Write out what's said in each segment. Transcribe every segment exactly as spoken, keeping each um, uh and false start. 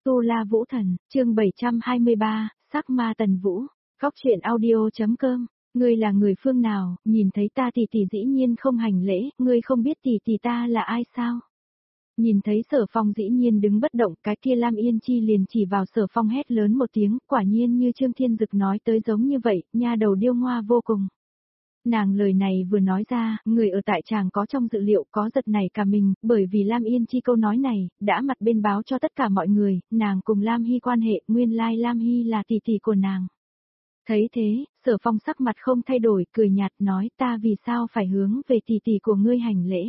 Tu La Vũ Thần, chương bảy trăm hai mươi ba, Sắc Ma Tần Vũ, Góc truyện audio.com, ngươi là người phương nào, nhìn thấy ta tỷ tỷ dĩ nhiên không hành lễ, ngươi không biết tỷ tỷ ta là ai sao? Nhìn thấy Sở Phong dĩ nhiên đứng bất động, cái kia Lam Yên Chi liền chỉ vào Sở Phong hét lớn một tiếng, quả nhiên như Trương Thiên Dực nói tới giống như vậy, nha đầu điêu ngoa vô cùng. Nàng lời này vừa nói ra, người ở tại tràng có trong dự liệu có giật nảy cả mình, bởi vì Lam Yên Chi câu nói này, đã mặt bên báo cho tất cả mọi người, nàng cùng Lam Hy quan hệ, nguyên lai Lam Hy là tỷ tỷ của nàng. Thấy thế, Sở Phong sắc mặt không thay đổi, cười nhạt nói ta vì sao phải hướng về tỷ tỷ của ngươi hành lễ.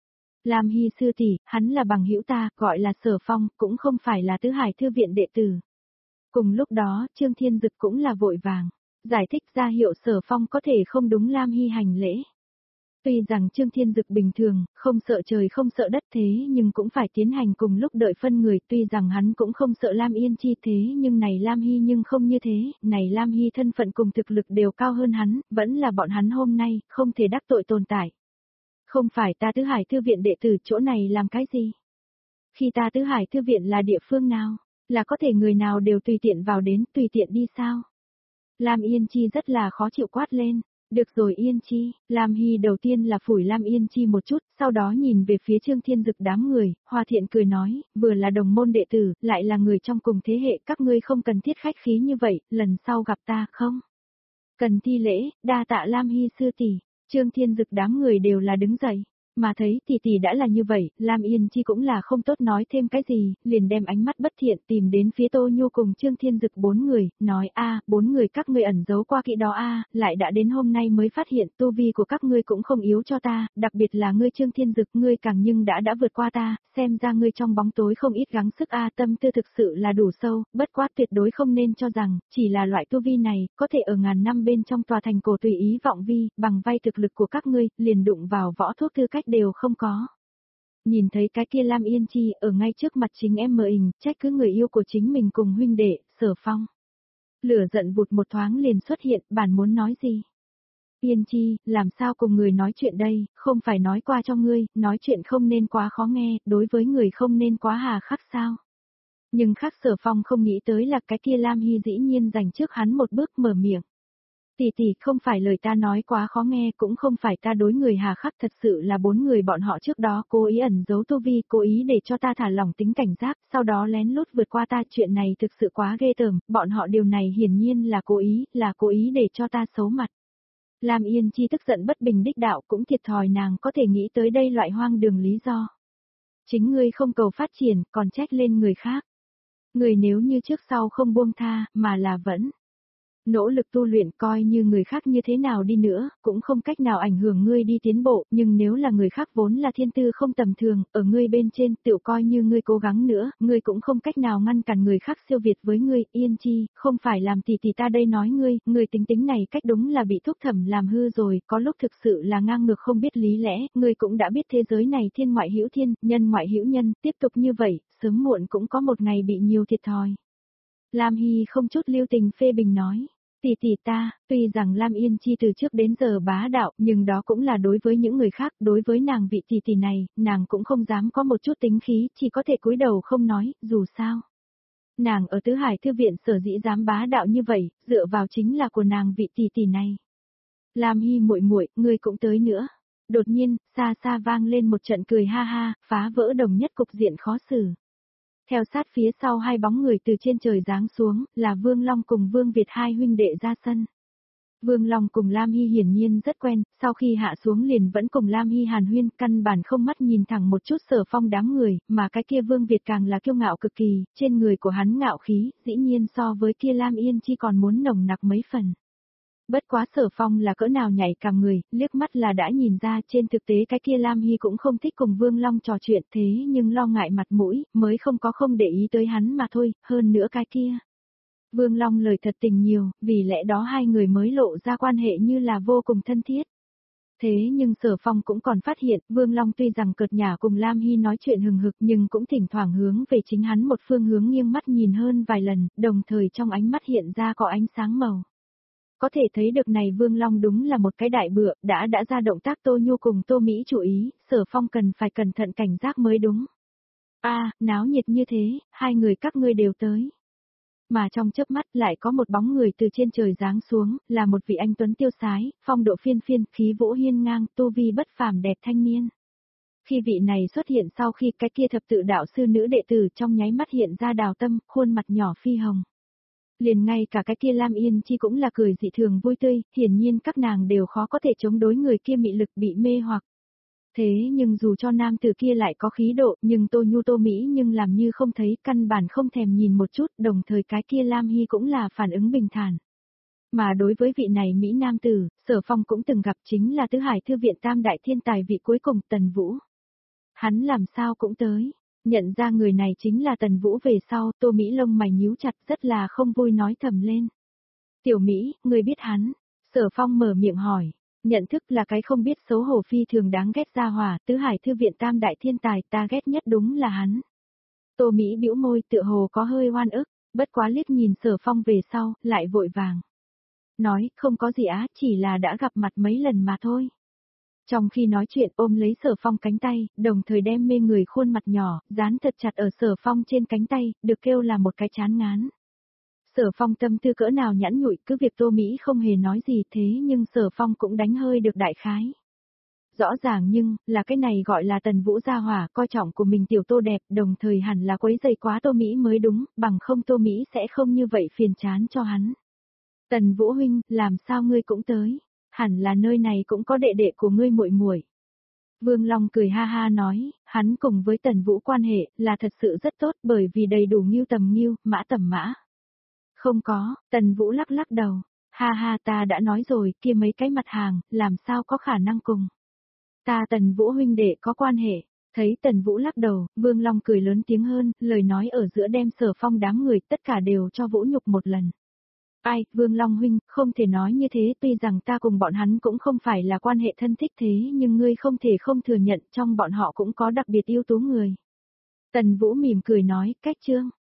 Lam Hy sư tỷ, hắn là bằng hữu ta, gọi là Sở Phong, cũng không phải là Tứ Hải Thư viện đệ tử. Cùng lúc đó, Trương Thiên Dực cũng là vội vàng giải thích ra hiệu Sở Phong có thể không đúng Lam Hy hành lễ. Tuy rằng Trương Thiên Dực bình thường, không sợ trời không sợ đất thế nhưng cũng phải tiến hành cùng lúc đợi phân người, tuy rằng hắn cũng không sợ Lam Yên Chi thế nhưng này Lam Hy nhưng không như thế, này Lam Hy thân phận cùng thực lực đều cao hơn hắn, vẫn là bọn hắn hôm nay, không thể đắc tội tồn tại. Không phải ta Tứ Hải Thư viện đệ tử chỗ này làm cái gì? Khi ta Tứ Hải Thư viện là địa phương nào? Là có thể người nào đều tùy tiện vào đến, tùy tiện đi sao? Lam Yên Chi rất là khó chịu quát lên. Được rồi Yên Chi, Lam Hy đầu tiên là phủi Lam Yên Chi một chút, sau đó nhìn về phía Trương Thiên Dực đám người, Hoa Thiện cười nói, vừa là đồng môn đệ tử, lại là người trong cùng thế hệ, các ngươi không cần thiết khách khí như vậy, lần sau gặp ta không? Cần thi lễ, đa tạ Lam Hy sư tỷ. Trương Thiên Dực đám người đều là đứng dậy. Mà thấy tỷ tỷ đã là như vậy, Lam Yên Chi cũng là không tốt nói thêm cái gì, liền đem ánh mắt bất thiện tìm đến phía Tô Nhu cùng Trương Thiên Dực bốn người, nói a, bốn người các ngươi ẩn giấu qua kỹ đó a, lại đã đến hôm nay mới phát hiện tu vi của các ngươi cũng không yếu cho ta, đặc biệt là ngươi Trương Thiên Dực, ngươi càng nhưng đã đã vượt qua ta, xem ra ngươi trong bóng tối không ít gắng sức a, tâm tư thực sự là đủ sâu, bất quá tuyệt đối không nên cho rằng, chỉ là loại tu vi này, có thể ở ngàn năm bên trong tòa thành cổ tùy ý vọng vi, bằng vay thực lực của các ngươi, liền đụng vào võ thuốc tư cách đều không có. Nhìn thấy cái kia Lam Yên Chi ở ngay trước mặt chính em mờ hình, trách cứ người yêu của chính mình cùng huynh đệ, Sở Phong. Lửa giận vụt một thoáng liền xuất hiện, bản muốn nói gì? Yên Chi, làm sao cùng người nói chuyện đây, không phải nói qua cho ngươi, nói chuyện không nên quá khó nghe, đối với người không nên quá hà khắc sao? Nhưng khác Sở Phong không nghĩ tới là cái kia Lam Hy dĩ nhiên dành trước hắn một bước mở miệng. Tỷ tỷ, không phải lời ta nói quá khó nghe, cũng không phải ta đối người hà khắc, thật sự là bốn người bọn họ trước đó cố ý ẩn giấu tu vi, cố ý để cho ta thả lỏng tính cảnh giác, sau đó lén lút vượt qua ta, chuyện này thực sự quá ghê tởm, bọn họ điều này hiển nhiên là cố ý, là cố ý để cho ta xấu mặt. Lam Yên Chi tức giận bất bình đích đạo, cũng thiệt thòi nàng có thể nghĩ tới đây loại hoang đường lý do. Chính ngươi không cầu phát triển, còn trách lên người khác. Người nếu như trước sau không buông tha, mà là vẫn nỗ lực tu luyện, coi như người khác như thế nào đi nữa, cũng không cách nào ảnh hưởng ngươi đi tiến bộ, nhưng nếu là người khác vốn là thiên tư không tầm thường, ở ngươi bên trên, tự coi như ngươi cố gắng nữa, ngươi cũng không cách nào ngăn cản người khác siêu việt với ngươi. Yên Chi, không phải làm tỷ tỷ ta đây nói ngươi, ngươi tính tính này cách đúng là bị thúc thẩm làm hư rồi, có lúc thực sự là ngang ngược không biết lý lẽ, ngươi cũng đã biết thế giới này thiên ngoại hữu thiên, nhân ngoại hữu nhân, tiếp tục như vậy, sớm muộn cũng có một ngày bị nhiều thiệt thòi. Lam Hy không chút lưu tình phê bình nói. Tỷ tỷ ta, tuy rằng Lam Yên Chi từ trước đến giờ bá đạo, nhưng đó cũng là đối với những người khác, đối với nàng vị tỷ tỷ này, nàng cũng không dám có một chút tính khí, chỉ có thể cúi đầu không nói, dù sao. Nàng ở Tứ Hải Thư viện sở dĩ dám bá đạo như vậy, dựa vào chính là của nàng vị tỷ tỷ này. Lam Hy muội muội, ngươi cũng tới nữa. Đột nhiên, xa xa vang lên một trận cười ha ha, phá vỡ đồng nhất cục diện khó xử. Theo sát phía sau hai bóng người từ trên trời giáng xuống, là Vương Long cùng Vương Việt hai huynh đệ ra sân. Vương Long cùng Lam Hy hiển nhiên rất quen, sau khi hạ xuống liền vẫn cùng Lam Hy hàn huyên, căn bản không mắt nhìn thẳng một chút Sở Phong đám người, mà cái kia Vương Việt càng là kiêu ngạo cực kỳ, trên người của hắn ngạo khí, dĩ nhiên so với kia Lam Yên Chi còn muốn nồng nặc mấy phần. Bất quá Sở Phong là cỡ nào nhảy cả người, liếc mắt là đã nhìn ra, trên thực tế cái kia Lam Hy cũng không thích cùng Vương Long trò chuyện, thế nhưng lo ngại mặt mũi, mới không có không để ý tới hắn mà thôi, hơn nữa cái kia. Vương Long lời thật tình nhiều, vì lẽ đó hai người mới lộ ra quan hệ như là vô cùng thân thiết. Thế nhưng Sở Phong cũng còn phát hiện, Vương Long tuy rằng cợt nhả cùng Lam Hy nói chuyện hừng hực nhưng cũng thỉnh thoảng hướng về chính hắn một phương hướng nghiêng mắt nhìn hơn vài lần, đồng thời trong ánh mắt hiện ra có ánh sáng màu. Có thể thấy được này Vương Long đúng là một cái đại bựa, đã đã ra động tác Tô Nhu cùng Tô Mỹ chú ý, Sở Phong cần phải cẩn thận cảnh giác mới đúng. A, náo nhiệt như thế, hai người các ngươi đều tới. Mà trong chớp mắt lại có một bóng người từ trên trời giáng xuống, là một vị anh tuấn tiêu sái, phong độ phiên phiên, khí vũ hiên ngang, tu vi bất phàm đẹp thanh niên. Khi vị này xuất hiện sau khi cái kia thập tự đạo sư nữ đệ tử trong nháy mắt hiện ra đào tâm, khuôn mặt nhỏ phi hồng. Liền ngay cả cái kia Lam Yên Chi cũng là cười dị thường vui tươi, hiển nhiên các nàng đều khó có thể chống đối người kia mị lực bị mê hoặc. Thế nhưng dù cho nam tử kia lại có khí độ, nhưng Tô Nhu Tô Mỹ nhưng làm như không thấy, căn bản không thèm nhìn một chút, đồng thời cái kia Lam Hy cũng là phản ứng bình thản. Mà đối với vị này Mỹ nam tử, Sở Phong cũng từng gặp, chính là Tứ Hải Thư viện tam đại thiên tài vị cuối cùng, Tần Vũ. Hắn làm sao cũng tới, nhận ra người này chính là Tần Vũ về sau, Tô Mỹ lông mày nhíu chặt, rất là không vui nói thầm lên. Tiểu Mỹ, ngươi biết hắn? Sở Phong mở miệng hỏi. Nhận thức là cái không biết xấu hổ phi thường đáng ghét gia hỏa, Tứ Hải Thư viện tam đại thiên tài, ta ghét nhất đúng là hắn. Tô Mỹ bĩu môi, tựa hồ có hơi oan ức, bất quá liếc nhìn Sở Phong về sau, lại vội vàng. Nói, không có gì á, chỉ là đã gặp mặt mấy lần mà thôi. Trong khi nói chuyện ôm lấy Sở Phong cánh tay, đồng thời đem mê người khuôn mặt nhỏ, dán thật chặt ở Sở Phong trên cánh tay, được kêu là một cái chán ngán. Sở Phong tâm tư cỡ nào nhẵn nhụi, cứ việc Tô Mỹ không hề nói gì thế nhưng Sở Phong cũng đánh hơi được đại khái. Rõ ràng nhưng, là cái này gọi là Tần Vũ gia hỏa, coi trọng của mình tiểu Tô đẹp, đồng thời hẳn là quấy rầy quá Tô Mỹ mới đúng, bằng không Tô Mỹ sẽ không như vậy phiền chán cho hắn. Tần Vũ huynh, làm sao ngươi cũng tới? Hẳn là nơi này cũng có đệ đệ của ngươi muội muội. Vương Long cười ha ha nói, hắn cùng với Tần Vũ quan hệ là thật sự rất tốt bởi vì đầy đủ Ngưu tầm Ngưu, mã tầm mã. Không có, Tần Vũ lắc lắc đầu. Ha ha, ta đã nói rồi, kia mấy cái mặt hàng, làm sao có khả năng cùng. Ta Tần Vũ huynh đệ có quan hệ. Thấy Tần Vũ lắc đầu, Vương Long cười lớn tiếng hơn, lời nói ở giữa đem Sở Phong đám người tất cả đều cho Vũ nhục một lần. Ai, Vương Long huynh, không thể nói như thế, tuy rằng ta cùng bọn hắn cũng không phải là quan hệ thân thích thế nhưng ngươi không thể không thừa nhận trong bọn họ cũng có đặc biệt ưu tú người. Tần Vũ mỉm cười nói, cách chương.